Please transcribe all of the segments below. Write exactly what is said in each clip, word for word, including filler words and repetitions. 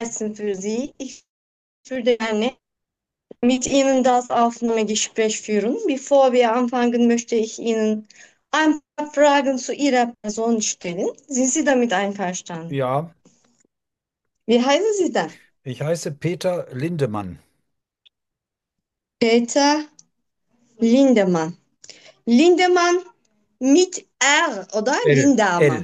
gelsin für Sie. Ich würde gerne mit Ihnen das Aufnahmegespräch führen. Bevor wir anfangen, möchte ich Ihnen ein paar Fragen zu Ihrer Person stellen. Sind Sie damit einverstanden? Ja, Wie heißen Sie denn? ich heiße Peter Lindemann. Peter Lindemann. Lindemann mit R, oder? L. Lindemann. L.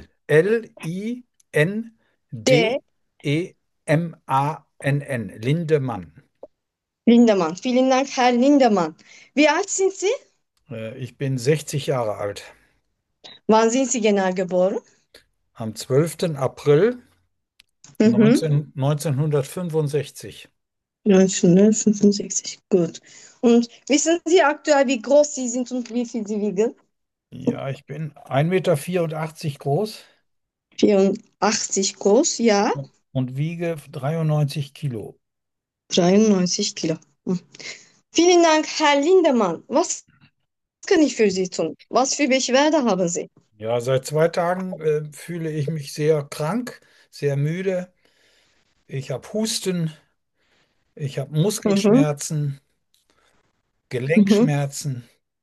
D. L-I-N-D-E-M-A-N-N. Lindemann. Lindemann. Vielen Dank, Herr Lindemann. Wie alt sind Sie? Äh, Ich bin sechzig Jahre alt. Wann sind Sie genau geboren? Am zwölften April Mhm. neunzehn neunzehnhundertfünfundsechzig. neunzehnhundertfünfundsechzig. Gut. Und wissen Sie aktuell, wie groß Sie sind und wie viel Sie wiegen? Ja, ich bin ein Meter vierundachtzig groß vierundachtzig groß, ja. und wiege dreiundneunzig Kilo. dreiundneunzig Kilo. Hm. Vielen Dank, Herr Lindemann. Was kann ich für Sie tun? Was für Beschwerde haben Sie? Ja, seit zwei Tagen äh, fühle ich mich sehr krank, sehr müde. Ich habe Husten, ich habe Mhm. Muskelschmerzen. Mhm. Gelenkschmerzen.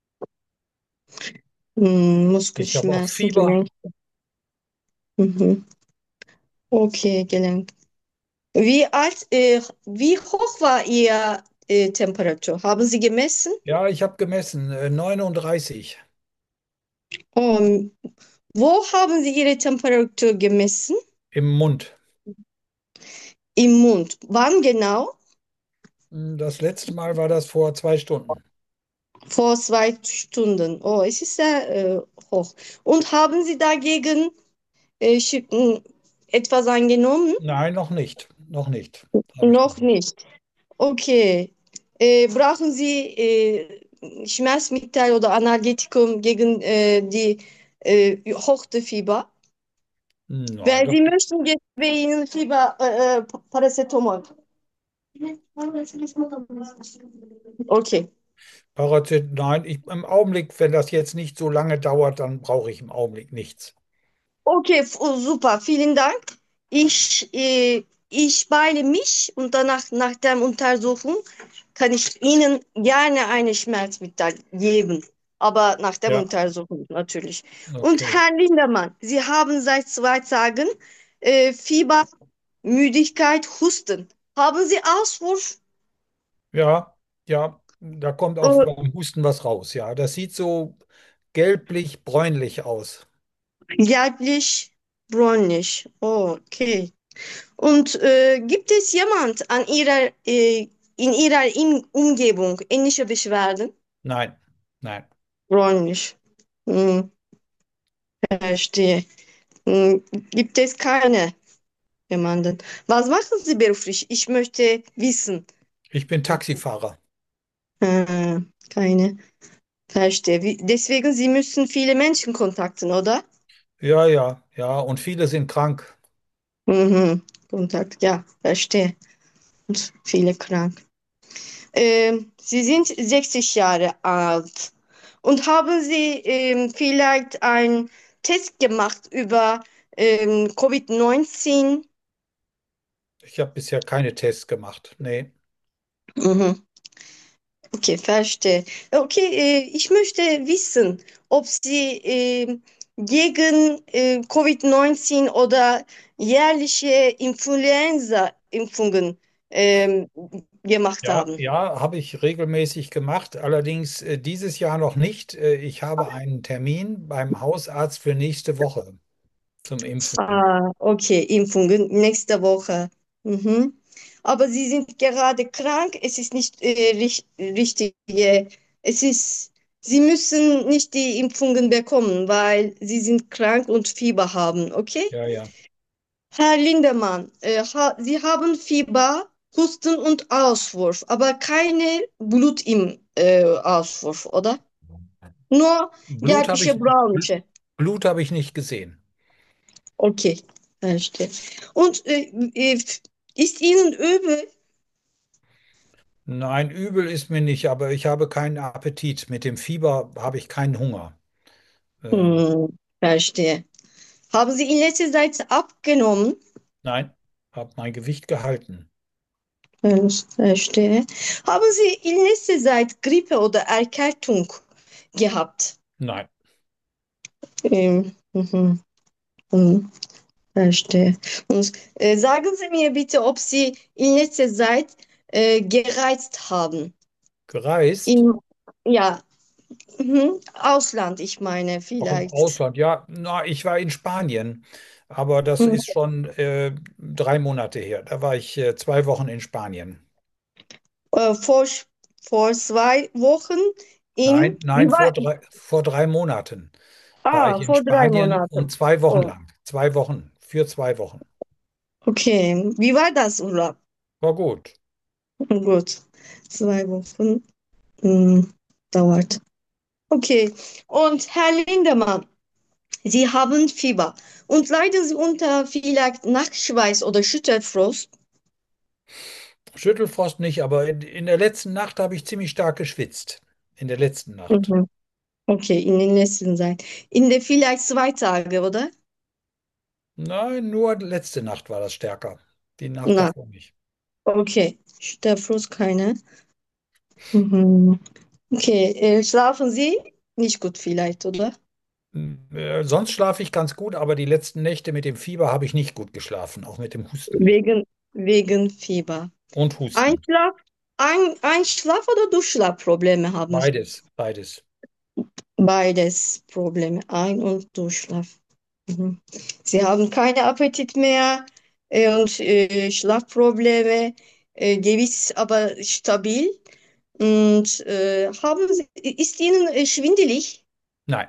Hm, Ich habe auch Muskelschmerzen, Fieber. Gelenk. Mhm. Okay, Gelenk. Wie alt, äh, wie hoch war Ihr äh, Temperatur? Haben Sie gemessen? Ja, ich habe gemessen, äh, neununddreißig Und wo haben Sie Ihre Temperatur gemessen? im Mund. Im Mund. Wann genau? Hm, Das letzte Mal war das vor zwei Stunden. Vor zwei Stunden. Oh, es ist sehr äh, hoch. Und haben Sie dagegen äh, schi- m, etwas eingenommen? Nein, noch nicht. Noch nicht. Habe ich noch Noch nicht. nicht. Okay. Äh, brauchen Sie äh, Schmerzmittel oder Analgetikum gegen äh, die äh, hochte Fieber? Nein, Wenn das Sie möchten, geben wir Ihnen Fieber, äh, äh, Paracetamol. Okay. Parazit, nein, ich, im Augenblick, wenn das jetzt nicht so lange dauert, dann brauche ich im Augenblick nichts. Okay, f- oh, super, vielen Dank. Ich, äh, ich beeile mich und danach, nach der Untersuchung, kann ich Ihnen gerne eine Schmerzmittel geben. Aber nach der Ja, Untersuchung natürlich. Und okay. Herr Lindemann, Sie haben seit zwei Tagen äh, Fieber, Müdigkeit, Husten. Haben Sie Auswurf? Ja, ja, da kommt auch Äh, beim Husten was raus. Ja, das sieht so gelblich-bräunlich aus. gelblich, bräunlich. Okay. Und äh, gibt es jemand an ihrer, äh, in ihrer in Umgebung ähnliche Beschwerden? Nein, nein. Bräunlich. Hm, verstehe. Hm, gibt es keine jemanden? Was machen Sie beruflich? Ich möchte wissen. Ich bin Taxifahrer. Äh, keine. Verstehe. Wie, deswegen, Sie müssen viele Menschen kontakten, oder? Ja, ja, ja. Und viele sind krank. Mhm. Kontakt, ja, verstehe. Und viele krank. Ähm, Sie sind sechzig Jahre alt und haben Sie ähm, vielleicht einen Test gemacht über ähm, Covid neunzehn? Ich habe bisher keine Tests gemacht. Nee. Mhm. Okay, verstehe. Okay, äh, ich möchte wissen, ob Sie ähm, gegen äh, Covid neunzehn oder jährliche Influenza-Impfungen ähm, gemacht Ja, haben. ja, habe ich regelmäßig gemacht. Allerdings äh, dieses Jahr noch nicht. Äh, ich habe einen Termin beim Hausarzt für nächste Woche zum Impfen. Ah, okay, Impfungen nächste Woche. Mhm. Aber Sie sind gerade krank. Es ist nicht äh, richt- richtige. Es ist, Sie müssen nicht die Impfungen bekommen, weil Sie sind krank und Fieber haben. Okay? Ja, ja. Herr Lindemann, äh, ha, Sie haben Fieber, Husten und Auswurf, aber keine Blut im äh, Auswurf, oder? Nur Blut habe gelbliche, ich, Bl- braunische. Blut habe ich nicht gesehen. Okay, verstehe. Und äh, äh, ist Ihnen übel? Nein, übel ist mir nicht, aber ich habe keinen Appetit. Mit dem Fieber habe ich keinen Hunger. Ähm, Hm, verstehe. Haben Sie in letzter Zeit abgenommen? nein, habe mein Gewicht gehalten. Ja, verstehe. Haben Sie in letzter Zeit Grippe oder Erkältung gehabt? Nein, Ähm, mhm, mhm, verstehe. Und äh, sagen Sie mir bitte, ob Sie in letzter Zeit äh, gereist haben. gereist. In, ja, mhm, Ausland, ich meine Auch im vielleicht. Ausland, ja, na, ich war in Spanien, aber das Mhm. ist schon äh, drei Monate her. Da war ich äh, zwei Wochen in Spanien. Äh, vor, vor zwei Wochen Nein, in, wie nein, vor war, drei, vor drei Monaten war ich ah, in vor drei Spanien und Monaten. zwei Wochen Oh, lang. Zwei Wochen, für zwei Wochen. okay. Wie war das Urlaub? War gut. Gut, zwei Wochen hm, dauert. Okay. Und Herr Lindemann, Sie haben Fieber und leiden Sie unter vielleicht Nachtschweiß oder Schüttelfrost? Schüttelfrost nicht, aber in, in der letzten Nacht habe ich ziemlich stark geschwitzt. In der letzten Nacht. Mhm. Okay, in den letzten Zeit. In der vielleicht zwei Tage, oder? Nein, nur letzte Nacht war das stärker. Die Nacht Na, davor nicht. okay. Schüttelfrost keine. Mhm. Okay, äh, schlafen Sie? Nicht gut vielleicht, oder? Äh, Sonst schlafe ich ganz gut, aber die letzten Nächte mit dem Fieber habe ich nicht gut geschlafen, auch mit dem Husten. Wegen, wegen Fieber. Und Husten. Einschlaf, ein, Einschlaf- oder Durchschlafprobleme haben Sie? Beides, beides. Beides Probleme, Ein- und Durchschlaf. Mhm. Sie haben keinen Appetit mehr äh, und äh, Schlafprobleme, äh, Gewicht ist aber stabil. Und äh, haben Sie, ist Ihnen äh, schwindelig? Nein.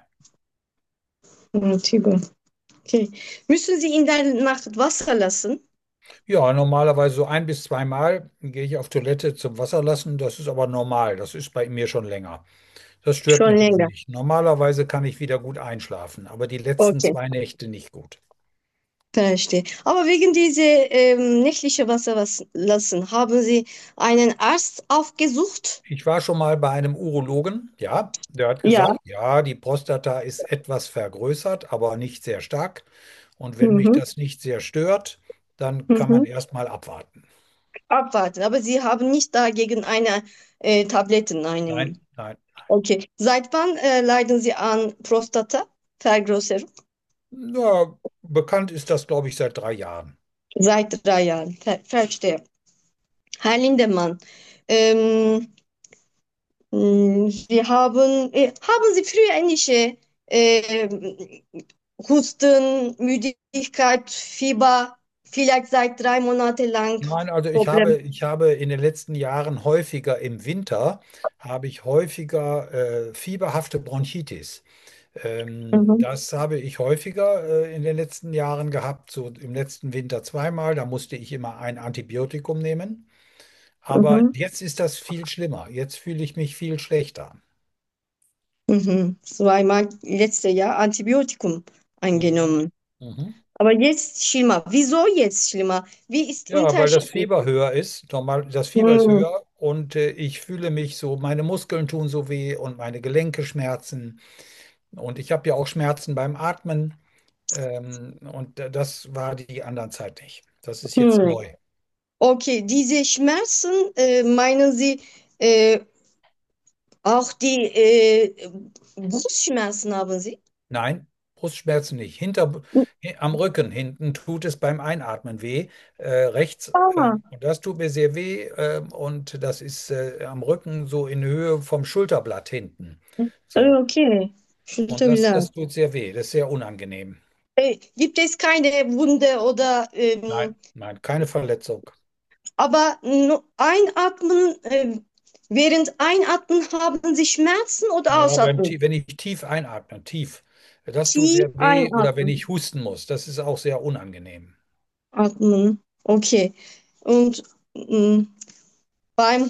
Ja, Tibor. Okay. Müssen Sie in der Nacht Wasser lassen? Ja, normalerweise so ein bis zweimal gehe ich auf Toilette zum Wasser lassen. Das ist aber normal. Das ist bei mir schon länger. Das stört Schon mich aber länger. nicht. Normalerweise kann ich wieder gut einschlafen, aber die letzten Okay, zwei Nächte nicht gut. verstehe. Aber wegen dieser ähm, nächtliche Wasser was lassen, haben Sie einen Arzt aufgesucht? Ich war schon mal bei einem Urologen, ja, der hat Ja. gesagt, ja, die Prostata ist etwas vergrößert, aber nicht sehr stark. Und wenn mich Mhm. das nicht sehr stört, dann kann man Mhm. erstmal abwarten. Abwarten. Aber Sie haben nicht dagegen eine äh, Tabletten Nein, einnehmen. nein. Okay. Seit wann äh, leiden Sie an Prostata-Vergrößerung? Ja, bekannt ist das, glaube ich, seit drei Jahren. Seit drei Jahren. Ver verstehe. Herr Lindemann, ähm, mh, Sie haben, äh, haben Sie früher ähnliche äh, Husten, Müdigkeit, Fieber, vielleicht seit drei Monate lang Nein, also ich habe, Probleme? ich habe in den letzten Jahren häufiger im Winter, habe ich häufiger äh, fieberhafte Bronchitis. Ähm, Mhm. das habe ich häufiger äh, in den letzten Jahren gehabt, so im letzten Winter zweimal. Da musste ich immer ein Antibiotikum nehmen. Aber Mhm. jetzt ist das viel schlimmer. Jetzt fühle ich mich viel schlechter. Mhm. Zweimal letztes Jahr Antibiotikum Mhm. eingenommen. Mhm. Aber jetzt schlimmer. Wieso jetzt schlimmer? Wie ist Ja, weil das Unterschied? Fieber höher ist. Normal, das Fieber ist Mhm. höher und äh, ich fühle mich so, meine Muskeln tun so weh und meine Gelenke schmerzen. Und ich habe ja auch Schmerzen beim Atmen. Ähm, und äh, das war die anderen Zeit nicht. Das ist jetzt Mhm. neu. Okay, diese Schmerzen, äh, meinen Sie äh, auch die äh, Brustschmerzen haben Sie? Nein, Brustschmerzen nicht. Hinter, hi- am Rücken hinten tut es beim Einatmen weh. Äh, rechts, Ah, ähm, und das tut mir sehr weh. Ähm, und das ist äh, am Rücken so in Höhe vom Schulterblatt hinten. äh, So. okay. Und das, Schulterbelag. das tut sehr weh. Das ist sehr unangenehm. Äh, gibt es keine Wunde oder Nein, ähm, nein, keine Verletzung. aber nur einatmen, äh, während Einatmen haben Sie Schmerzen oder Ja, beim, Ausatmen? tie- wenn ich tief einatme, tief, das tut Tief sehr weh. Oder wenn einatmen. ich husten muss, das ist auch sehr unangenehm. Atmen. Okay. Und mh, beim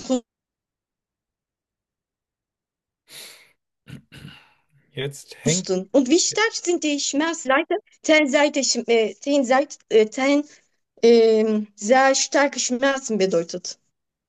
Jetzt hängt, Husten. Und wie stark sind die Schmerzseite? Teilseite, äh, Teilseite, äh, Teil, ähm, sehr starke Schmerzen bedeutet.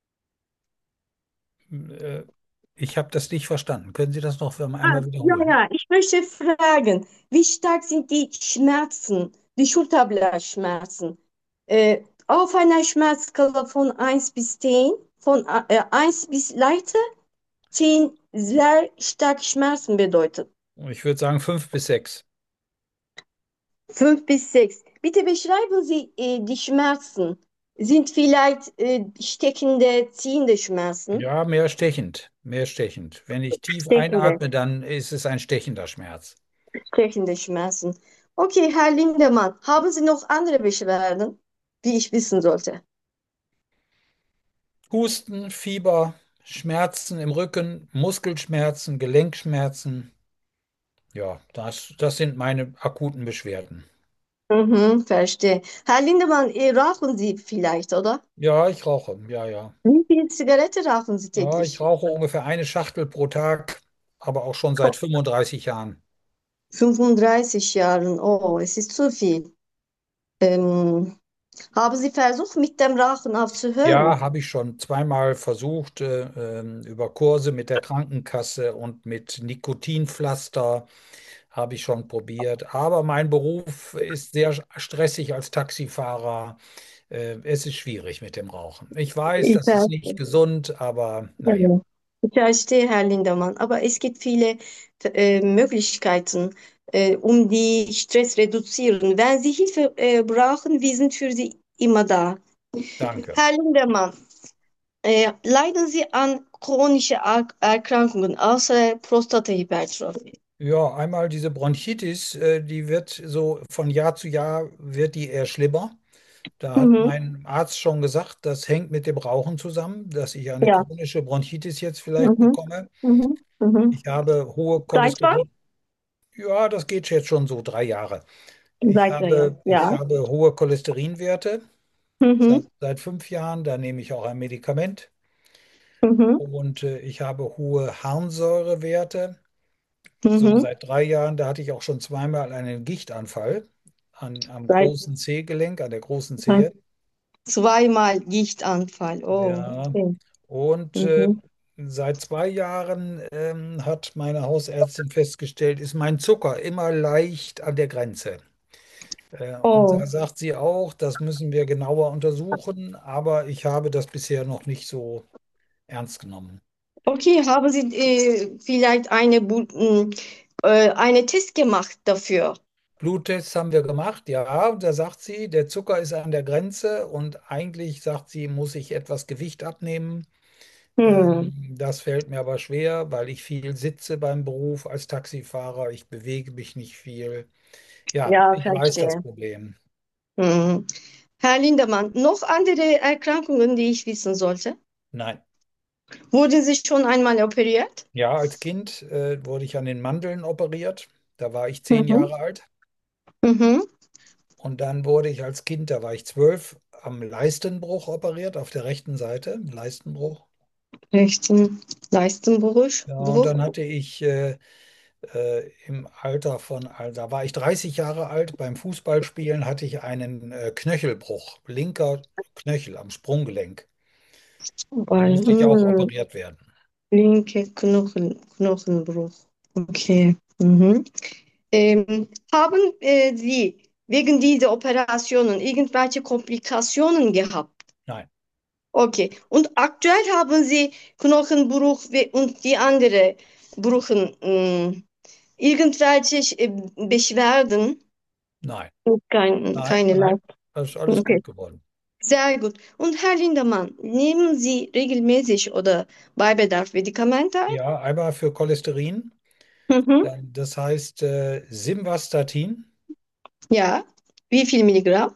äh, ich habe das nicht verstanden. Können Sie das noch für Ah, einmal ja, wiederholen? ja, ich möchte fragen, wie stark sind die Schmerzen, die Schulterblattschmerzen? Äh, auf einer Schmerzskala von eins bis zehn, von äh, eins bis leichte, zehn sehr stark Schmerzen bedeutet. Ich würde sagen fünf bis sechs. fünf bis sechs. Bitte beschreiben Sie äh, die Schmerzen. Sind vielleicht äh, steckende, ziehende Schmerzen? Ja, mehr stechend, mehr stechend. Wenn ich tief Stechende, einatme, dann ist es ein stechender Schmerz. stechende Schmerzen. Okay, Herr Lindemann, haben Sie noch andere Beschwerden, die ich wissen sollte? Husten, Fieber, Schmerzen im Rücken, Muskelschmerzen, Gelenkschmerzen. Ja, das, das sind meine akuten Beschwerden. Mhm, verstehe. Herr Lindemann, äh, rauchen Sie vielleicht, oder? Ja, ich rauche. Ja, ja. Wie viel Zigarette rauchen Sie Ja, ich täglich? rauche ungefähr eine Schachtel pro Tag, aber auch schon seit fünfunddreißig Jahren. fünfunddreißig Jahren, oh, es ist zu viel. Ähm, Haben Sie versucht, mit dem Rauchen Ja, aufzuhören? habe ich schon zweimal versucht, äh, ähm, über Kurse mit der Krankenkasse und mit Nikotinpflaster habe ich schon probiert. Aber mein Beruf ist sehr stressig als Taxifahrer. Äh, es ist schwierig mit dem Rauchen. Ich weiß, Ich das ist nicht verstehe. gesund, aber naja, Ja. Ich verstehe, Herr Lindemann, aber es gibt viele äh, Möglichkeiten, äh, um die Stress reduzieren. Wenn Sie Hilfe äh, brauchen, wir sind für Sie immer da. danke. Herr Lindemann, äh, leiden Sie an chronischen Er Erkrankungen außer Prostatahypertrophie? Ja, einmal diese Bronchitis, äh, die wird so von Jahr zu Jahr wird die eher schlimmer. Da hat Mhm. mein Arzt schon gesagt, das hängt mit dem Rauchen zusammen, dass ich eine Ja. chronische Bronchitis jetzt vielleicht Mhm. bekomme. Mhm. Mhm. Ich habe hohe Seit wann? Cholesterin. Ja, das geht jetzt schon so drei Jahre. Ich Seit drei Jahren. habe, ich Ja. habe hohe Cholesterinwerte Mhm. seit, seit fünf Jahren. Da nehme ich auch ein Medikament. Mhm. Und äh, ich habe hohe Harnsäurewerte. So Mhm. seit drei Jahren, da hatte ich auch schon zweimal einen Gichtanfall an, am Seit großen Zehgelenk, an der großen äh, Zehe. zweimal Gichtanfall. Oh, Ja, okay. und äh, Mhm. seit zwei Jahren ähm, hat meine Hausärztin festgestellt, ist mein Zucker immer leicht an der Grenze. Äh, und da Oh, sagt sie auch, das müssen wir genauer untersuchen, aber ich habe das bisher noch nicht so ernst genommen. okay. Haben Sie äh, vielleicht eine, Bu- m, äh, eine Test gemacht dafür? Bluttests haben wir gemacht, ja, und da sagt sie, der Zucker ist an der Grenze und eigentlich sagt sie, muss ich etwas Gewicht abnehmen. Hm. Ähm, das fällt mir aber schwer, weil ich viel sitze beim Beruf als Taxifahrer. Ich bewege mich nicht viel. Ja, Ja, ich weiß das verstehe. Problem. Hm. Herr Lindemann, noch andere Erkrankungen, die ich wissen sollte? Nein. Wurden Sie schon einmal operiert? Ja, als Kind äh, wurde ich an den Mandeln operiert. Da war ich zehn Mhm. Jahre alt. Mhm. Und dann wurde ich als Kind, da war ich zwölf, am Leistenbruch operiert, auf der rechten Seite, Leistenbruch. Rechten Leistenbruch. Ja, und Bruch. dann hatte ich äh, äh, im Alter von, also da war ich dreißig Jahre alt, beim Fußballspielen hatte ich einen äh, Knöchelbruch, linker Knöchel am Sprunggelenk. Da Weil, musste ich auch hm, operiert werden. linke Knochen, Knochenbruch. Okay. Mhm. Ähm, haben äh, Sie wegen dieser Operationen irgendwelche Komplikationen gehabt? Nein, Okay. Und aktuell haben Sie Knochenbruch we- und die andere Brüchen, mh, irgendwelche äh, Beschwerden? nein, Kein, nein, keine nein, Leid. das ist alles Okay. gut geworden. Sehr gut. Und Herr Lindemann, nehmen Sie regelmäßig oder bei Bedarf Medikamente ein? Ja, einmal für Cholesterin, Mhm. dann, das heißt äh, Simvastatin. Ja. Wie viel Milligramm?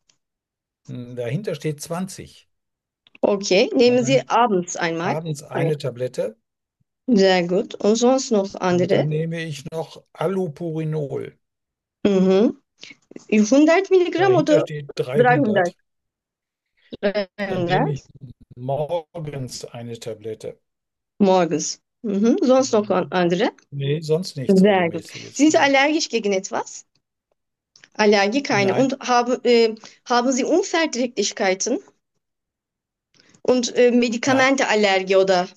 Hm, dahinter steht zwanzig. Okay. Und Nehmen Sie dann abends einmal. abends Ein. eine Tablette. Sehr gut. Und sonst noch Und andere? dann nehme ich noch Allopurinol. Mhm. hundert Milligramm Dahinter oder steht dreihundert? dreihundert. Dann nehme dreihundert ich morgens eine Tablette. morgens. Mhm. Sonst noch an- Mhm. andere? Nee, sonst nichts Sehr gut. Regelmäßiges. Sind Sie Nee. allergisch gegen etwas? Allergie keine. Nein, Und haben, äh, haben Sie Unverträglichkeiten und äh, nein, Medikamenteallergie oder?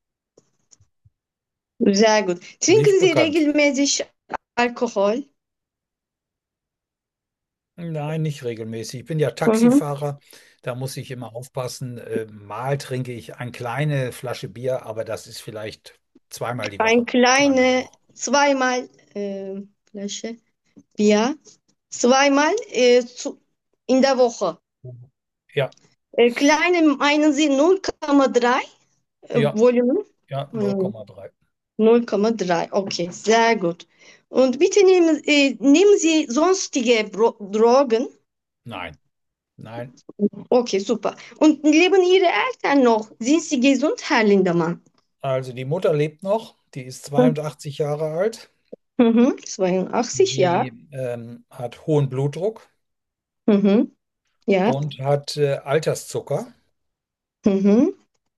Sehr gut. nicht Trinken Sie bekannt. regelmäßig Alkohol? Nein, nicht regelmäßig. Ich bin ja Mhm. Taxifahrer, da muss ich immer aufpassen. Äh, mal trinke ich eine kleine Flasche Bier, aber das ist vielleicht zweimal die Ein Woche. Zweimal die kleine, Woche. zweimal äh, Flasche Bier, zweimal äh, zu, in der Woche. Ja, Äh, kleine meinen Sie null Komma drei äh, ja, Volumen? ja, Hm, null Komma drei. null Komma drei, okay, sehr gut. Und bitte nehmen, äh, nehmen Sie sonstige Bro Drogen. Nein, nein. Okay, super. Und leben Ihre Eltern noch? Sind Sie gesund, Herr Lindemann? Also die Mutter lebt noch, die ist zweiundachtzig Jahre alt, Mhm, zweiundachtzig, ja. die ähm, hat hohen Blutdruck Mhm, ja. und hat äh, Alterszucker. Mhm,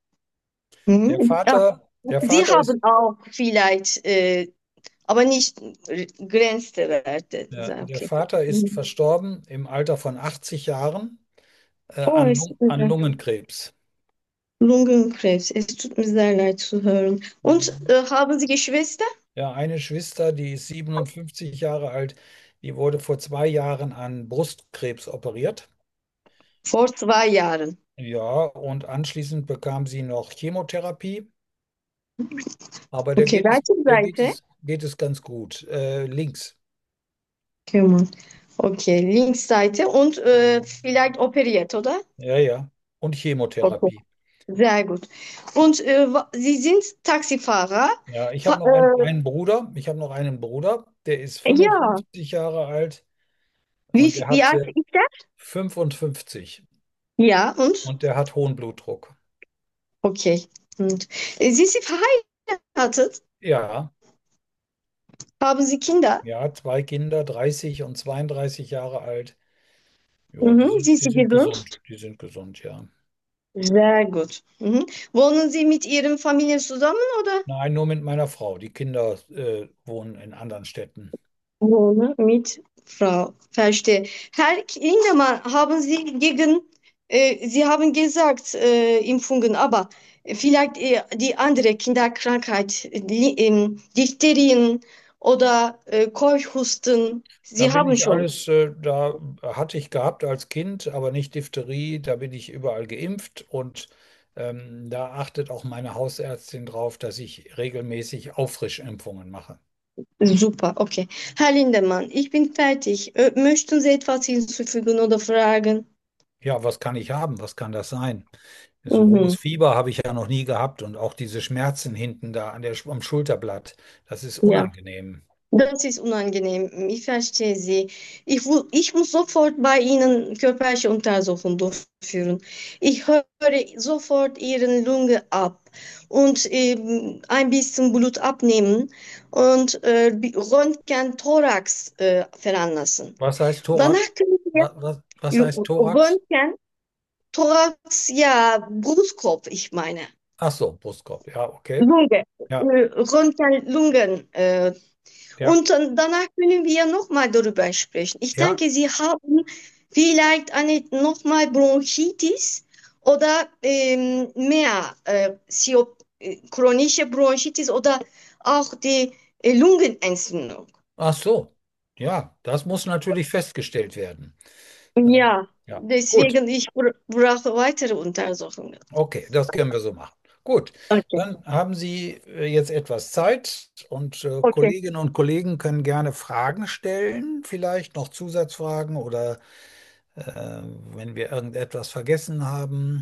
Der mhm. Ja. Vater, der Sie Vater ist, haben auch vielleicht, äh, aber nicht äh, Grenzwerte. ja, der Okay. Vater ist Mhm. verstorben im Alter von achtzig Jahren äh, Oh, an, es Lung tut mir an leid. Lungenkrebs. Lungenkrebs. Es tut mir sehr leid zu hören. Und Mhm. äh, haben Sie Geschwister? Ja, eine Schwester, die ist siebenundfünfzig Jahre alt, die wurde vor zwei Jahren an Brustkrebs operiert. Vor zwei Jahren. Ja, und anschließend bekam sie noch Chemotherapie, aber der Okay, geht es, welche der geht Seite? es, geht es ganz gut. Äh, links. Kümmern. Okay, Linksseite und äh, vielleicht operiert, oder? Ja, ja. Und Okay, Chemotherapie. sehr gut. Und äh, wa- Sie sind Taxifahrer? Ja, ich habe Fa noch einen, äh, einen Bruder. Ich habe noch einen Bruder, der ist ja, fünfundfünfzig Jahre alt wie, und viel- der wie hat alt äh, ist er? fünfundfünfzig Ja, und? und der hat hohen Blutdruck. Okay. Und äh, Sie sind verheiratet? Ja, Haben Sie Kinder? ja, zwei Kinder, dreißig und zweiunddreißig Jahre alt. Ja, die Mhm. sind, Sind die Sie sind gesund. gesund? Die sind gesund, ja. Sehr gut. Mhm. Wohnen Sie mit Ihren Familien zusammen oder? Nein, nur mit meiner Frau. Die Kinder äh, wohnen in anderen Städten. Wohnen mit Frau. Verstehe. Herr Lindemann, haben Sie gegen, äh, Sie haben gesagt, äh, Impfungen, aber vielleicht äh, die andere Kinderkrankheit, die, ähm, Diphterien oder äh, Keuchhusten, Da Sie bin haben ich schon. alles, äh, da hatte ich gehabt als Kind, aber nicht Diphtherie. Da bin ich überall geimpft und ähm, da achtet auch meine Hausärztin drauf, dass ich regelmäßig Auffrischimpfungen mache. Super, okay. Herr Lindemann, ich bin fertig. Ö, möchten Sie etwas hinzufügen oder fragen? Ja, was kann ich haben? Was kann das sein? So hohes Mhm. Fieber habe ich ja noch nie gehabt und auch diese Schmerzen hinten da an der, am Schulterblatt, das ist Ja. unangenehm. Das ist unangenehm. Ich verstehe Sie. Ich, wu- ich muss sofort bei Ihnen körperliche Untersuchung durchführen. Ich höre sofort Ihre Lunge ab und ähm, ein bisschen Blut abnehmen und äh, bi- Röntgen Thorax äh, veranlassen. Was heißt Thorax? Danach können Was, was, was wir heißt Thorax? Röntgen Thorax, ja, Brustkorb, ich meine. Ach so, Brustkorb. Ja, okay. Lunge, Ja, äh, Röntgen Lungen äh, ja, und dann, danach können wir nochmal darüber sprechen. Ich ja. denke, Sie haben vielleicht eine nochmal Bronchitis oder ähm, mehr äh, C O äh, chronische Bronchitis oder auch die äh, Lungenentzündung. Ach so. Ja, das muss natürlich festgestellt werden. Ähm, Ja, ja, gut. deswegen ich bra- brauche weitere Untersuchungen. Okay, das können wir so machen. Gut, Okay, dann haben Sie äh, jetzt etwas Zeit und äh, okay. Kolleginnen und Kollegen können gerne Fragen stellen, vielleicht noch Zusatzfragen oder äh, wenn wir irgendetwas vergessen haben.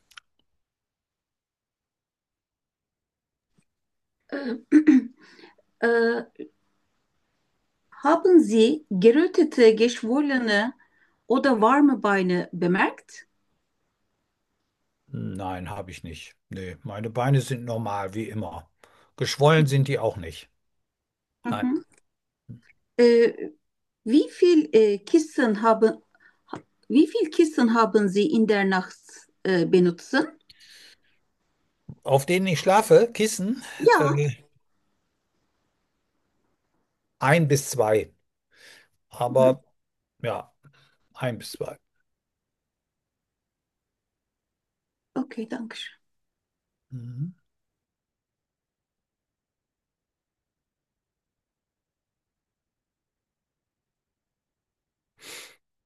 Äh, äh, Haben Sie gerötete, geschwollene oder warme Beine bemerkt? Nein, habe ich nicht. Nee, meine Beine sind normal, wie immer. Geschwollen sind die auch nicht. Nein. Mhm. Äh, wie viel äh, Kissen haben, ha- Wie viel Kissen haben Sie in der Nacht äh, benutzen? Auf denen ich schlafe, Kissen, Ja, äh, ein bis zwei. mhm. Aber ja, ein bis zwei. Okay, danke schön. Mhm.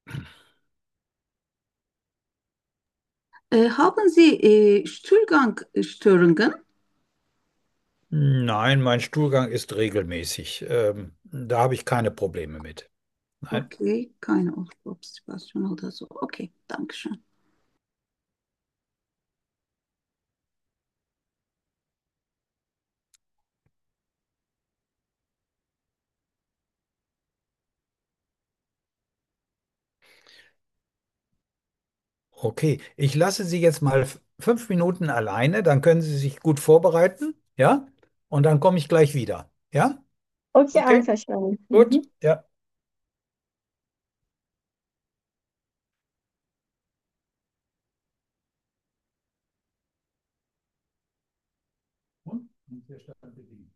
Äh, haben Sie äh, Stuhlgangstörungen? Nein, mein Stuhlgang ist regelmäßig. Ähm, da habe ich keine Probleme mit. Nein. Okay, keine Obstipation oder so. Okay, danke schön. Okay, ich lasse Sie jetzt mal f- fünf Minuten alleine, dann können Sie sich gut vorbereiten, ja? Und dann komme ich gleich wieder. Ja? Okay, Okay, einverstanden. gut. Mhm. Ja. Und? Und hier stand die-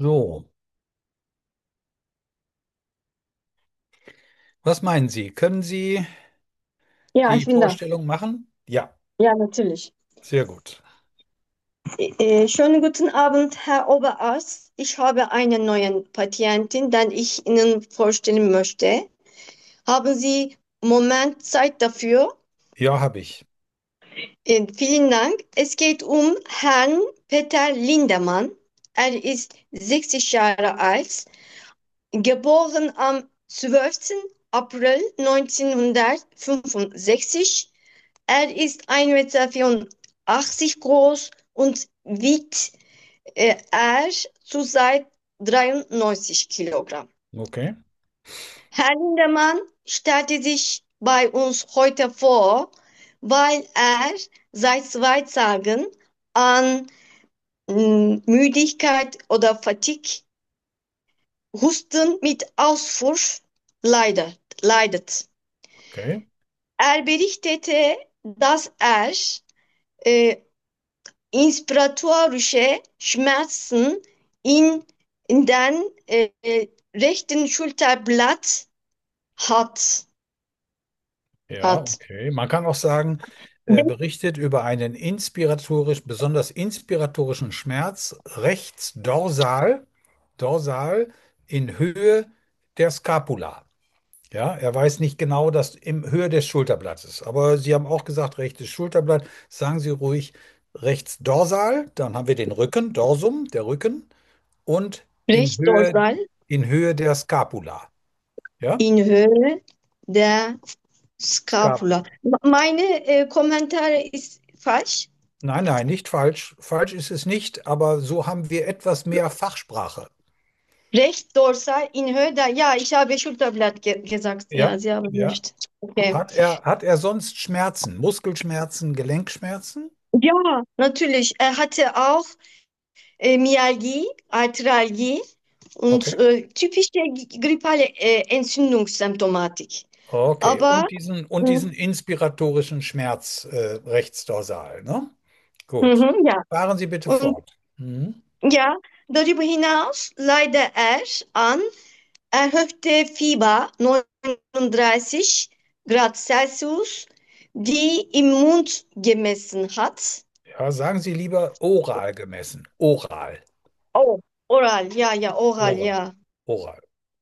So, was meinen Sie? Können Sie Ja, die ich bin da. Vorstellung machen? Ja, Ja, natürlich. sehr gut. Äh, schönen guten Abend, Herr Oberarzt. Ich habe einen neuen Patienten, den ich Ihnen vorstellen möchte. Haben Sie Moment Zeit dafür? Ja, habe ich. Äh, vielen Dank. Es geht um Herrn Peter Lindemann. Er ist sechzig Jahre alt, geboren am zwölften April neunzehnhundertfünfundsechzig. Er ist ein Meter vierundachtzig groß und wiegt äh, er zurzeit dreiundneunzig Kilogramm. Okay. Herr Lindemann stellte sich bei uns heute vor, weil er seit zwei Tagen an mm, Müdigkeit oder Fatigue, Husten mit Ausfluss leidet. leidet. Okay. Er berichtete, dass er äh, inspiratorische Schmerzen in, in den äh, rechten Schulterblatt hat. Ja, hat. okay. Man kann auch sagen, er berichtet über einen inspiratorisch, besonders inspiratorischen Schmerz rechts dorsal, dorsal in Höhe der Scapula. Ja, er weiß nicht genau, dass in Höhe des Schulterblattes. Aber Sie haben auch gesagt, rechtes Schulterblatt. Sagen Sie ruhig rechts dorsal, dann haben wir den Rücken, Dorsum, der Rücken, und in Höhe, Rechtsdorsal in Höhe der Scapula. Ja? in Höhe der Scap Scapula. Meine äh, Kommentare ist falsch. Nein, nein, nicht falsch. Falsch ist es nicht, aber so haben wir etwas mehr Fachsprache. Rechtsdorsal in Höhe der, ja, ich habe Schulterblatt ge gesagt. Ja, Ja, Sie haben ja. recht. Okay. Hat er, hat er sonst Schmerzen, Muskelschmerzen, Gelenkschmerzen? Ja, natürlich. Er hatte auch äh, Myalgie, Arthralgie und Okay. äh, typische grippale äh, Entzündungssymptomatik. Okay. Aber Und diesen, und mh, diesen inspiratorischen Schmerz äh, rechts dorsal, ne? Gut. mhm, ja, Fahren Sie bitte und fort. Mhm. ja, darüber hinaus leidet er an erhöhte Fieber neununddreißig Grad Celsius, die im Mund gemessen hat. Ja, sagen Sie lieber oral gemessen. Oral. Oh, oral, ja, ja, oral, Oral. ja. Oral.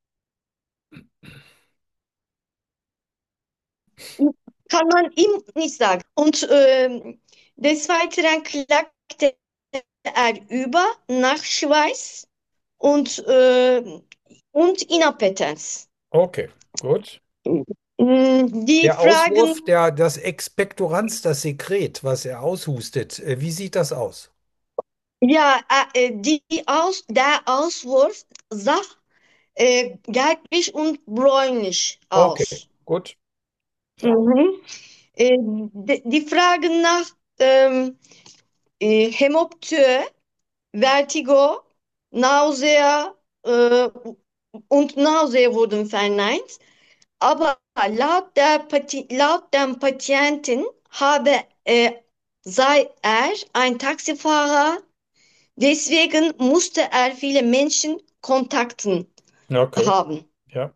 Kann man ihm nicht sagen. Und ähm, des Weiteren klagte er über Nachschweiß und, äh, und Inappetenz. Okay, gut. Mm, Die Der Fragen, Auswurf, der, das Expektoranz, das Sekret, was er aushustet, äh, wie sieht das aus? ja, äh, die Aus, der Auswurf sah äh, gelblich und bräunlich Okay, aus. gut. Mhm. Äh, die, die Fragen nach ähm, äh, Hämoptyie, Vertigo, Nausea äh, und Nausea wurden verneint, aber laut, der Pati laut dem Patienten habe, äh, sei er ein Taxifahrer, deswegen musste er viele Menschen kontakten Okay, haben. ja.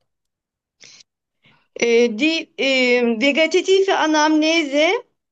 Äh, die äh, vegetative Anamnese,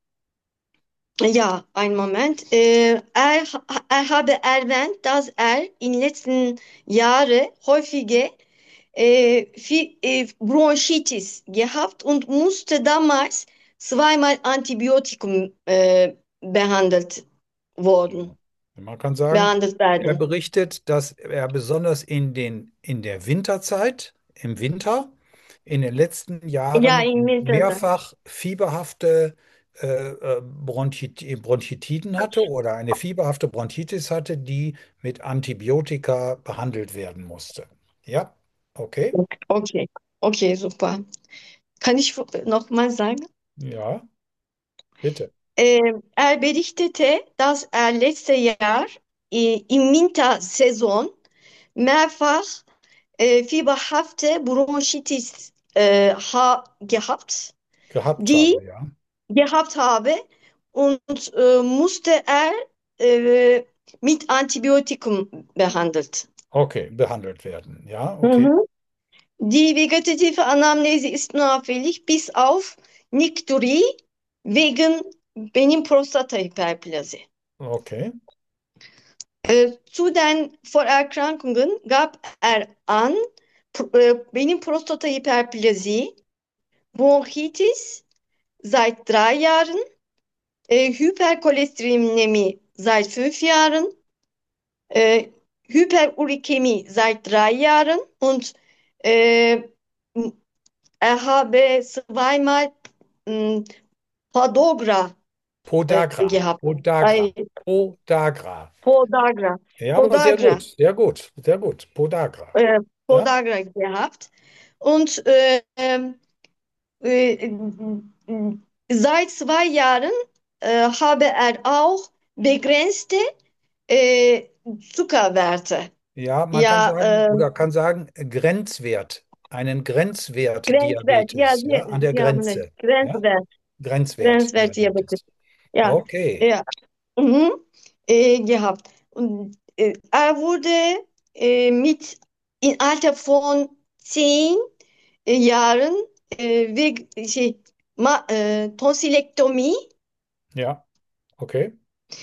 ja, einen Moment. Äh, er, er habe erwähnt, dass er in den letzten Jahren häufige äh, Fi- äh, Bronchitis gehabt und musste damals zweimal Antibiotikum äh, behandelt worden, Man kann sagen, behandelt er werden. berichtet, dass er besonders in den, in der Winterzeit, im Winter, in den letzten Ja, Jahren im Winter. mehrfach fieberhafte äh, äh, Bronchit Bronchitiden hatte oder eine fieberhafte Bronchitis hatte, die mit Antibiotika behandelt werden musste. Ja, okay. Okay, okay, super. Kann ich noch mal sagen? Ja, bitte. Äh, er berichtete, dass er letztes Jahr äh, im Wintersaison mehrfach äh, fieberhafte Bronchitis äh, ha gehabt, Gehabt die habe, ja. gehabt habe und äh, musste er äh, mit Antibiotikum behandelt. Okay, behandelt werden. Ja, okay. Mhm. Die vegetative Anamnese ist nur auffällig, bis auf Nikturie wegen benim Prostatahyperplasie. Okay. Äh, zu den Vorerkrankungen gab er an Pro- äh, benim Prostatahyperplasie, Bronchitis seit drei Jahren, äh, Hypercholesterinämie seit fünf Jahren, äh, Hyperurikemie seit drei Jahren und äh, er habe zweimal mh, Podagra äh, Podagra. gehabt. Podagra. Ay, Podagra. Podagra. Ja, aber sehr Podagra. gut. Sehr gut. Sehr gut. Podagra. Äh, Ja. Podagra gehabt. Und äh, ähm, äh, seit zwei Jahren äh, habe er auch begrenzte äh, Zuckerwerte. Ja, man kann Ja, sagen, äh, oder kann sagen, Grenzwert. Einen Grenzwert Grenzwert. Ja, Diabetes. Ja, an Sie, der Sie haben recht. Grenze. Ja. Grenzwert. Grenzwert Grenzwert Diabetes. Diabetes. Ja, Okay. ja. Mhm. Äh, gehabt. Und äh, er wurde äh, mit im Alter von zehn äh, Jahren äh, wegen şey, Ma äh, Tonsillektomie Ja. Okay.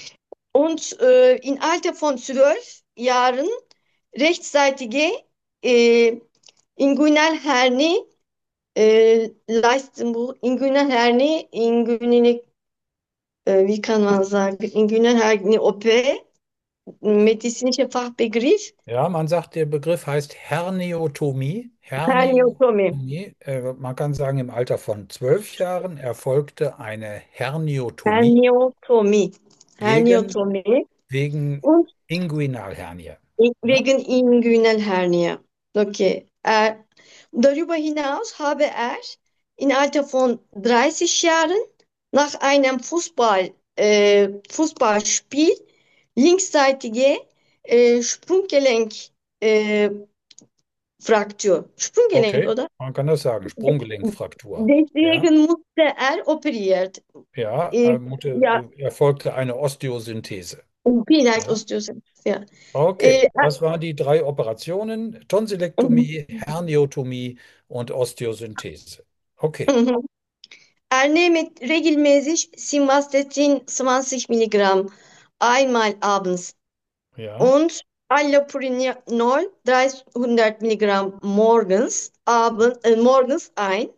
und äh, im Alter von zwölf Jahren rechtsseitige äh, Inguinalhernie äh, Leistenbuch, Inguinalhernie, Inguinal, äh, wie kann man sagen, Inguinalhernie O P, medizinischer Fachbegriff, Ja, man sagt, der Begriff heißt Herniotomie. Herniotomie. Herniotomie. Äh, man kann sagen, im Alter von zwölf Jahren erfolgte eine Herniotomie Herniotomie. wegen, Herniotomie wegen und Inguinalhernie. Ja? wegen Inguinalhernie. Okay. Äh, darüber hinaus habe er im Alter von dreißig Jahren nach einem Fußball, äh, Fußballspiel linksseitige äh, Sprunggelenk äh, Fraktur. Sprunggelenk, Okay, oder? man kann das sagen, Sprunggelenkfraktur. Ja, Deswegen musste er operiert. ja, Äh, äh, Mutter, ja, äh, erfolgte eine Osteosynthese. vielleicht Ja, Osteoarthritis. Ja. okay. Äh, Das waren die drei Operationen: Tonsillektomie, Herniotomie und Osteosynthese. Okay, er nehme regelmäßig Simvastatin zwanzig Milligramm einmal abends ja. und Allopurinol dreihundert Milligramm morgens, abend, äh, morgens ein.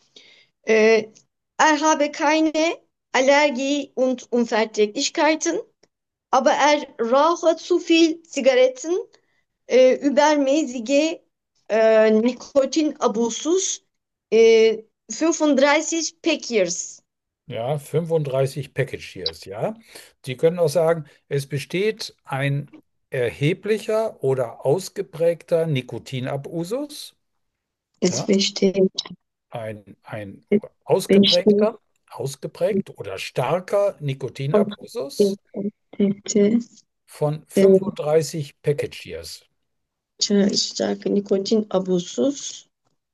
Äh, er habe keine Allergie und Unverträglichkeiten, aber er rauche zu viel Zigaretten, äh, übermäßige äh, Nikotinabusus, äh, fünfunddreißig Packers. Ja, fünfunddreißig Package Years, ja. Sie können auch sagen, es besteht ein erheblicher oder ausgeprägter Nikotinabusus, Es ja, besteht, ein, ein es besteht, ausgeprägter, ausgeprägt oder starker Nikotinabusus bitte, von äh, fünfunddreißig Package Years. starke Nikotinabussus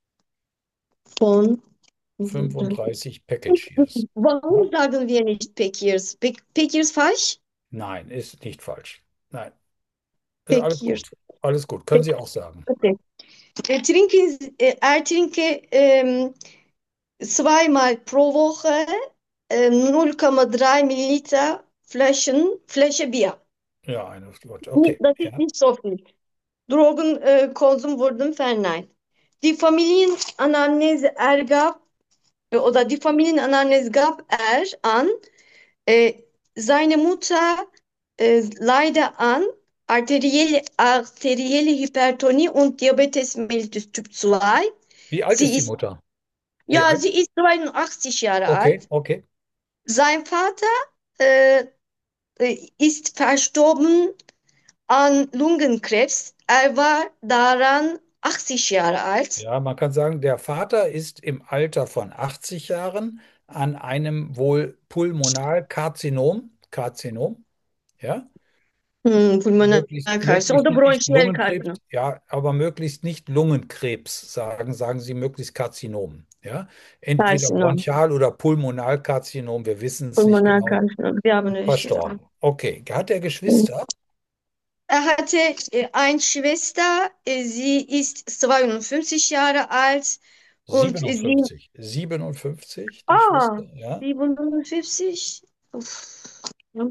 von. fünfunddreißig Package Years. Warum Ja? sagen wir nicht Packers? Pe- Packers falsch? Nein, ist nicht falsch. Nein, ist alles Packers. gut. Alles gut, können Sie auch sagen. Okay. Äh, trinken, äh, er trinke ähm, zweimal pro Woche äh, null Komma drei Milliliter Flaschen, Flasche Bier. Ja, eine, gut, Nicht- okay. Das ist Ja, nicht so viel. Drogenkonsum wurden verneint. Die Familienanamnese ergab, äh, oder die Familienanamnese gab er an, äh, seine Mutter äh, leide an arterielle, arterielle Hypertonie und Diabetes mellitus Typ zwei. wie alt ist Sie die ist, Mutter? Wie ja, alt? sie ist zweiundachtzig Jahre Okay, alt. okay. Sein Vater äh, äh, ist verstorben an Lungenkrebs. Er war daran achtzig Jahre alt. Ja, man kann sagen, der Vater ist im Alter von achtzig Jahren an einem wohl Pulmonalkarzinom, Karzinom, ja, Hm, möglichst, Pulmonalkarzinom möglichst oder nicht Bronchialkarzinom. Lungenkrebs, ja, aber möglichst nicht Lungenkrebs, sagen, sagen Sie möglichst Karzinom, ja. Entweder Karzinom. Bronchial- oder Pulmonalkarzinom, wir wissen es nicht genau, Pulmonalkarzinom. Wir haben recht, ja. verstorben. Okay, hat er Geschwister? er hatte äh, eine Schwester, äh, sie ist zweiundfünfzig Jahre alt und sie, siebenundfünfzig. siebenundfünfzig, die ah, Schwester, ja. siebenundfünfzig. Uff.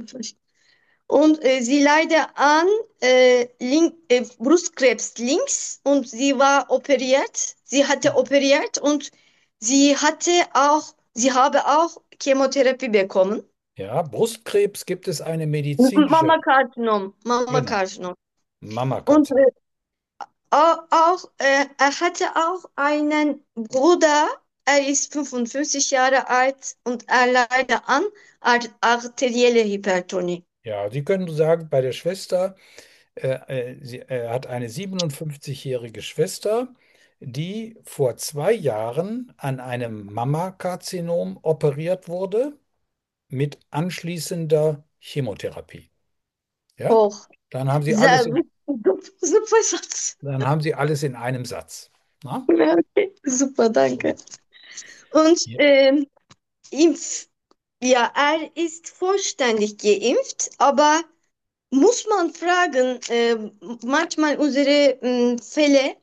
Und äh, sie leidet an äh, Link, äh, Brustkrebs links und sie war operiert. Sie hatte operiert und sie hatte auch, sie habe auch Chemotherapie bekommen. Ja, Brustkrebs gibt es eine M- medizinische, Mammakarzinom, genau, Mammakarzinom. Und Mammakarzinom. äh, au- auch, äh, er hatte auch einen Bruder, er ist fünfundfünfzig Jahre alt und er leidet an ar arterielle Hypertonie. Ja, Sie können sagen, bei der Schwester, äh, äh, sie äh, hat eine siebenundfünfzig-jährige Schwester, die vor zwei Jahren an einem Mammakarzinom operiert wurde mit anschließender Chemotherapie. Ja, Hoch. dann haben Sie Sehr alles in, super, super Satz. dann haben Sie alles in einem Satz. Na? Ja, okay. Super, danke. Und Ja. ähm, Impf, ja, er ist vollständig geimpft, aber muss man fragen, äh, manchmal unsere ähm, Fälle,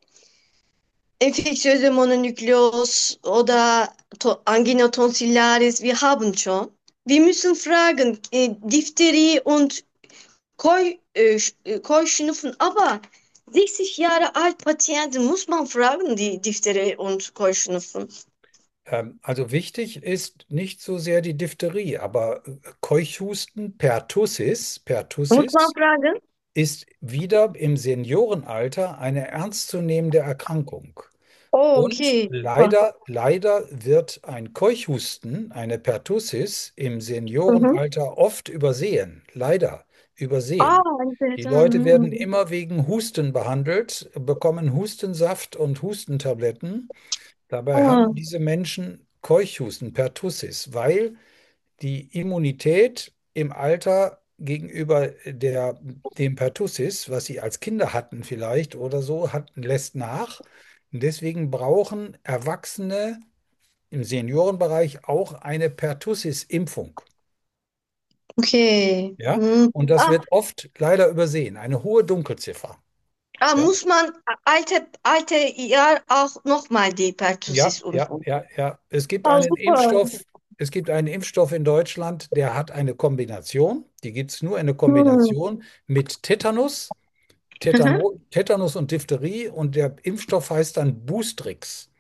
infektiöse Mononukleose oder to Angina tonsillaris, wir haben schon. Wir müssen fragen, äh, Diphtherie und Keu, äh, Sch- äh, Keuschnupfen, aber sechzig Jahre alt Patienten muss man fragen, die Diphtherie und Keuschnupfen. Ähm, also wichtig ist nicht so sehr die Diphtherie, aber äh, Keuchhusten, Pertussis, Muss man Pertussis fragen? ist wieder im Seniorenalter eine ernstzunehmende Erkrankung. Oh, Und okay. Super. leider, leider wird ein Keuchhusten, eine Pertussis im Mhm. Seniorenalter oft übersehen. Leider Ah, übersehen. Die interessant. Leute werden Mhm. immer wegen Husten behandelt, bekommen Hustensaft und Hustentabletten. Dabei Ah, haben diese Menschen Keuchhusten, Pertussis, weil die Immunität im Alter gegenüber der, dem Pertussis, was sie als Kinder hatten vielleicht oder so, hatten, lässt nach. Und deswegen brauchen Erwachsene im Seniorenbereich auch eine Pertussis-Impfung. okay. Ja? Mhm. Und das Ah, wird oft leider übersehen, eine hohe Dunkelziffer. ah, Ja? muss man alte, alte Jahr auch nochmal die Ja, Pertussis ja, impfen? ja, ja. Es gibt Ah, einen super. Impfstoff, es gibt einen Impfstoff in Deutschland, der hat eine Kombination, die gibt es nur in der Mhm. Kombination mit Tetanus, Mhm. Tetano, Tetanus und Diphtherie und der Impfstoff heißt dann Boostrix.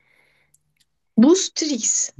Boostrix.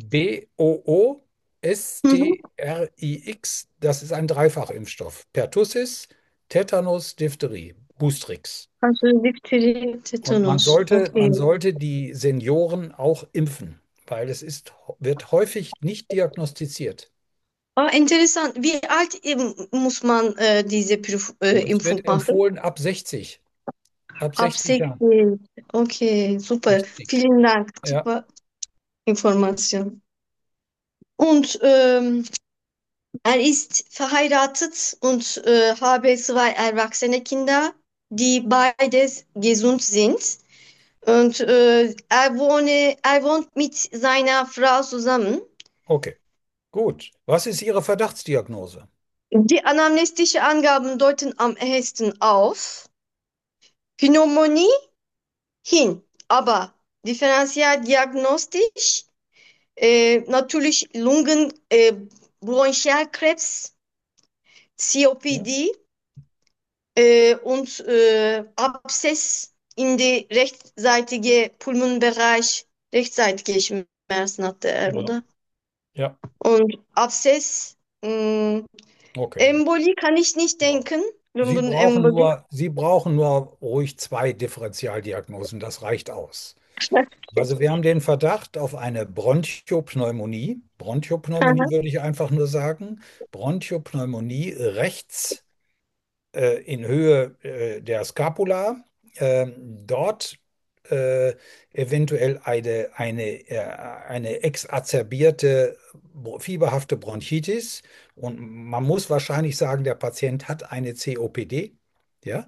Mhm. B O O S T R I X, das ist ein Dreifachimpfstoff. Pertussis, Tetanus, Diphtherie, Boostrix. Also Diphtherie, Und man Tetanus. sollte, Okay. man sollte die Senioren auch impfen, weil es ist, wird häufig nicht diagnostiziert. Ah, interessant. Wie alt eben muss man äh, diese Prüf äh, Das wird Impfung machen? empfohlen ab sechzig, ab Ab sechzig Jahren. sechzig. Okay, super. Richtig. Vielen Dank. Ja, Super Information. Und ähm, er ist verheiratet und äh, habe zwei erwachsene Kinder, die beides gesund sind. Und äh, er wohne, er wohnt mit seiner Frau zusammen. okay, gut. Was ist Ihre Verdachtsdiagnose? Die anamnestischen Angaben deuten am ehesten auf Pneumonie hin, aber differentialdiagnostisch äh, natürlich Lungen, äh, Bronchialkrebs, Ja, C O P D äh, und äh, Abszess in die rechtsseitige Pulmonbereich, rechtsseitige Schmerzen hatte er, genau. oder? Ja, Und Abszess, mh, okay. Embolie kann ich nicht Ja. denken. Sie brauchen Lungenembolie. nur, Sie brauchen nur ruhig zwei Differentialdiagnosen, das reicht aus. Also wir haben den Verdacht auf eine Bronchopneumonie. Bronchopneumonie würde ich einfach nur sagen. Bronchopneumonie rechts äh, in Höhe äh, der Scapula. Ähm, dort äh, eventuell eine, eine, äh, eine exazerbierte bro- fieberhafte Bronchitis. Und man muss wahrscheinlich sagen, der Patient hat eine C O P D. Ja?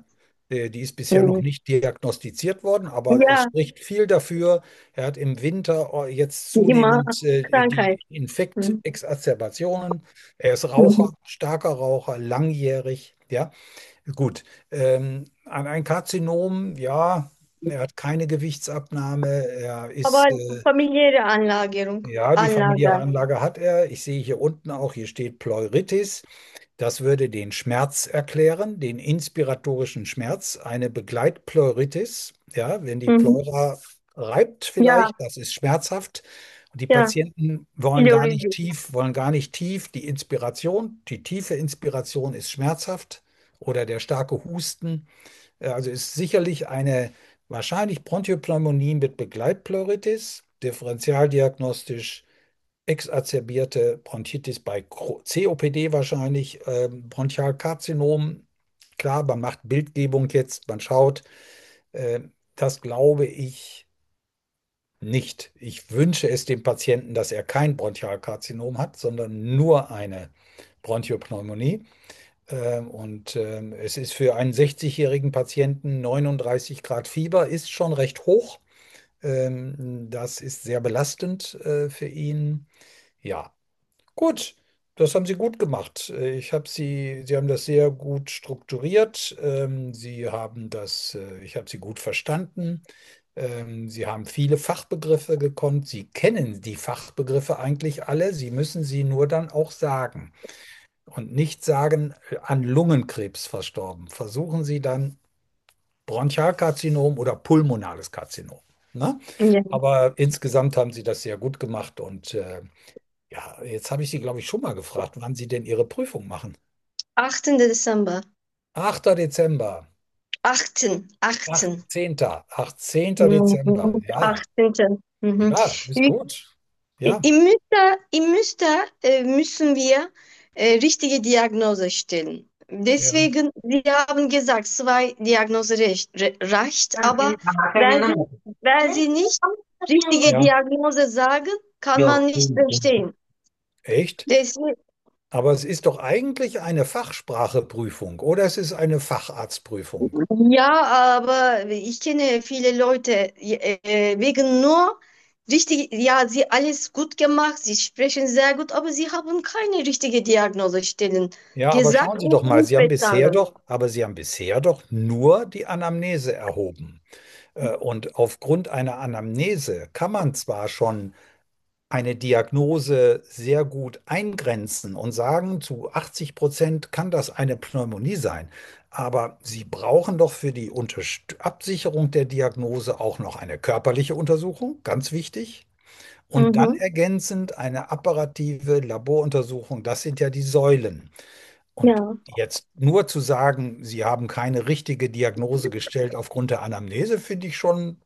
Äh, Die ist bisher noch Mhm. nicht diagnostiziert worden, aber es Ja, spricht viel dafür. Er hat im Winter äh, jetzt immer zunehmend äh, Krankheit. die Mhm. Infektexazerbationen. Er ist Mhm. Raucher, starker Raucher, langjährig. Ja, gut. Ähm, an ein Karzinom, ja, er hat keine Gewichtsabnahme. Er Aber ist äh, familiäre Anlagerung, ja, die familiäre Anlage. Anlage hat er. Ich sehe hier unten auch, hier steht Pleuritis. Das würde den Schmerz erklären, den inspiratorischen Schmerz, eine Begleitpleuritis. Ja, wenn die Mhm. Pleura reibt Ja, vielleicht, das ist schmerzhaft. Und die ja, Patienten wollen gar nicht Ileolysis. tief, wollen gar nicht tief. Die Inspiration, die tiefe Inspiration ist schmerzhaft oder der starke Husten. Äh, Also ist sicherlich eine wahrscheinlich Bronchopneumonie mit Begleitpleuritis, differentialdiagnostisch exacerbierte Bronchitis bei Cro- C O P D wahrscheinlich, ähm, Bronchialkarzinom. Klar, man macht Bildgebung jetzt, man schaut. Äh, Das glaube ich nicht. Ich wünsche es dem Patienten, dass er kein Bronchialkarzinom hat, sondern nur eine Bronchopneumonie. Ähm, und ähm, es ist für einen sechzig-jährigen Patienten neununddreißig Grad Fieber, ist schon recht hoch. Ähm, das ist sehr belastend äh, für ihn. Ja, gut, das haben Sie gut gemacht. Äh, Ich habe Sie, Sie haben das sehr gut strukturiert. Ähm, Sie haben das, äh, ich habe Sie gut verstanden. Ähm, Sie haben viele Fachbegriffe gekonnt. Sie kennen die Fachbegriffe eigentlich alle. Sie müssen sie nur dann auch sagen und nicht sagen, äh, an Lungenkrebs verstorben. Versuchen Sie dann Bronchialkarzinom oder pulmonales Karzinom. Ne? Ja. Aber insgesamt haben Sie das sehr gut gemacht und äh, ja, jetzt habe ich Sie, glaube ich, schon mal gefragt, wann Sie denn Ihre Prüfung machen. achten Dezember. achter Dezember, achten, achten. achtzehnter. achtzehnter Dezember. Mhm. Ja, achtzehnten. Mhm. ja, ist I- gut. Ja, Im Mütter, im Mütter äh, müssen wir äh, richtige Diagnose stellen. ja, Deswegen, Sie haben gesagt, zwei Diagnose recht, re- reicht, aber wenn Sie, wenn Sie nicht richtige ja. Diagnose sagen, kann man nicht verstehen. Echt? Deswegen, Aber es ist doch eigentlich eine Fachspracheprüfung oder es ist eine Facharztprüfung. ja, aber ich kenne viele Leute, äh, wegen nur richtig, ja, sie alles gut gemacht, sie sprechen sehr gut, aber sie haben keine richtige Diagnose stellen Ja, aber gesagt schauen Sie doch und mal, nicht Sie haben bisher verstanden. doch, aber Sie haben bisher doch nur die Anamnese erhoben. Äh, Und aufgrund einer Anamnese kann man zwar schon eine Diagnose sehr gut eingrenzen und sagen, zu achtzig Prozent kann das eine Pneumonie sein. Aber Sie brauchen doch für die Unterst Absicherung der Diagnose auch noch eine körperliche Untersuchung, ganz wichtig. Und dann Mhm. ergänzend eine apparative Laboruntersuchung. Das sind ja die Säulen. Und Ja, jetzt nur zu sagen, Sie haben keine richtige Diagnose gestellt aufgrund der Anamnese, finde ich schon.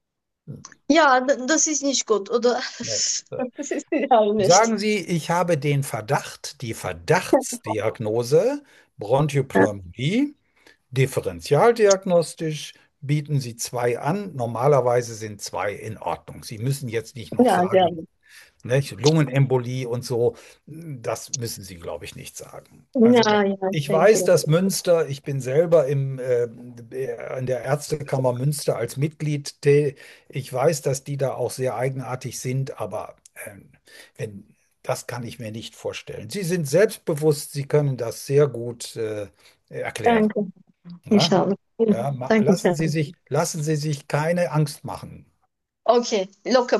ja, d- das ist nicht gut, oder? Nee. Das ist ja nicht. Sagen Sie, ich habe den Verdacht, die Verdachtsdiagnose Ja, Bronchopneumonie, differentialdiagnostisch bieten Sie zwei an. Normalerweise sind zwei in Ordnung. Sie müssen jetzt nicht noch ja, sehr sagen, gut. nicht? Lungenembolie und so, das müssen Sie, glaube ich, nicht sagen. Also Ja, ja, ich ich weiß, denke. dass Münster, ich bin selber im, äh, in der Ärztekammer Münster als Mitglied, tä- ich weiß, dass die da auch sehr eigenartig sind, aber ähm, wenn, das kann ich mir nicht vorstellen. Sie sind selbstbewusst, Sie können das sehr gut äh, erklären. Danke. Ich Ja? habe. Ja, ma- Danke lassen sehr. Sie sich, lassen Sie sich keine Angst machen. Okay, locker.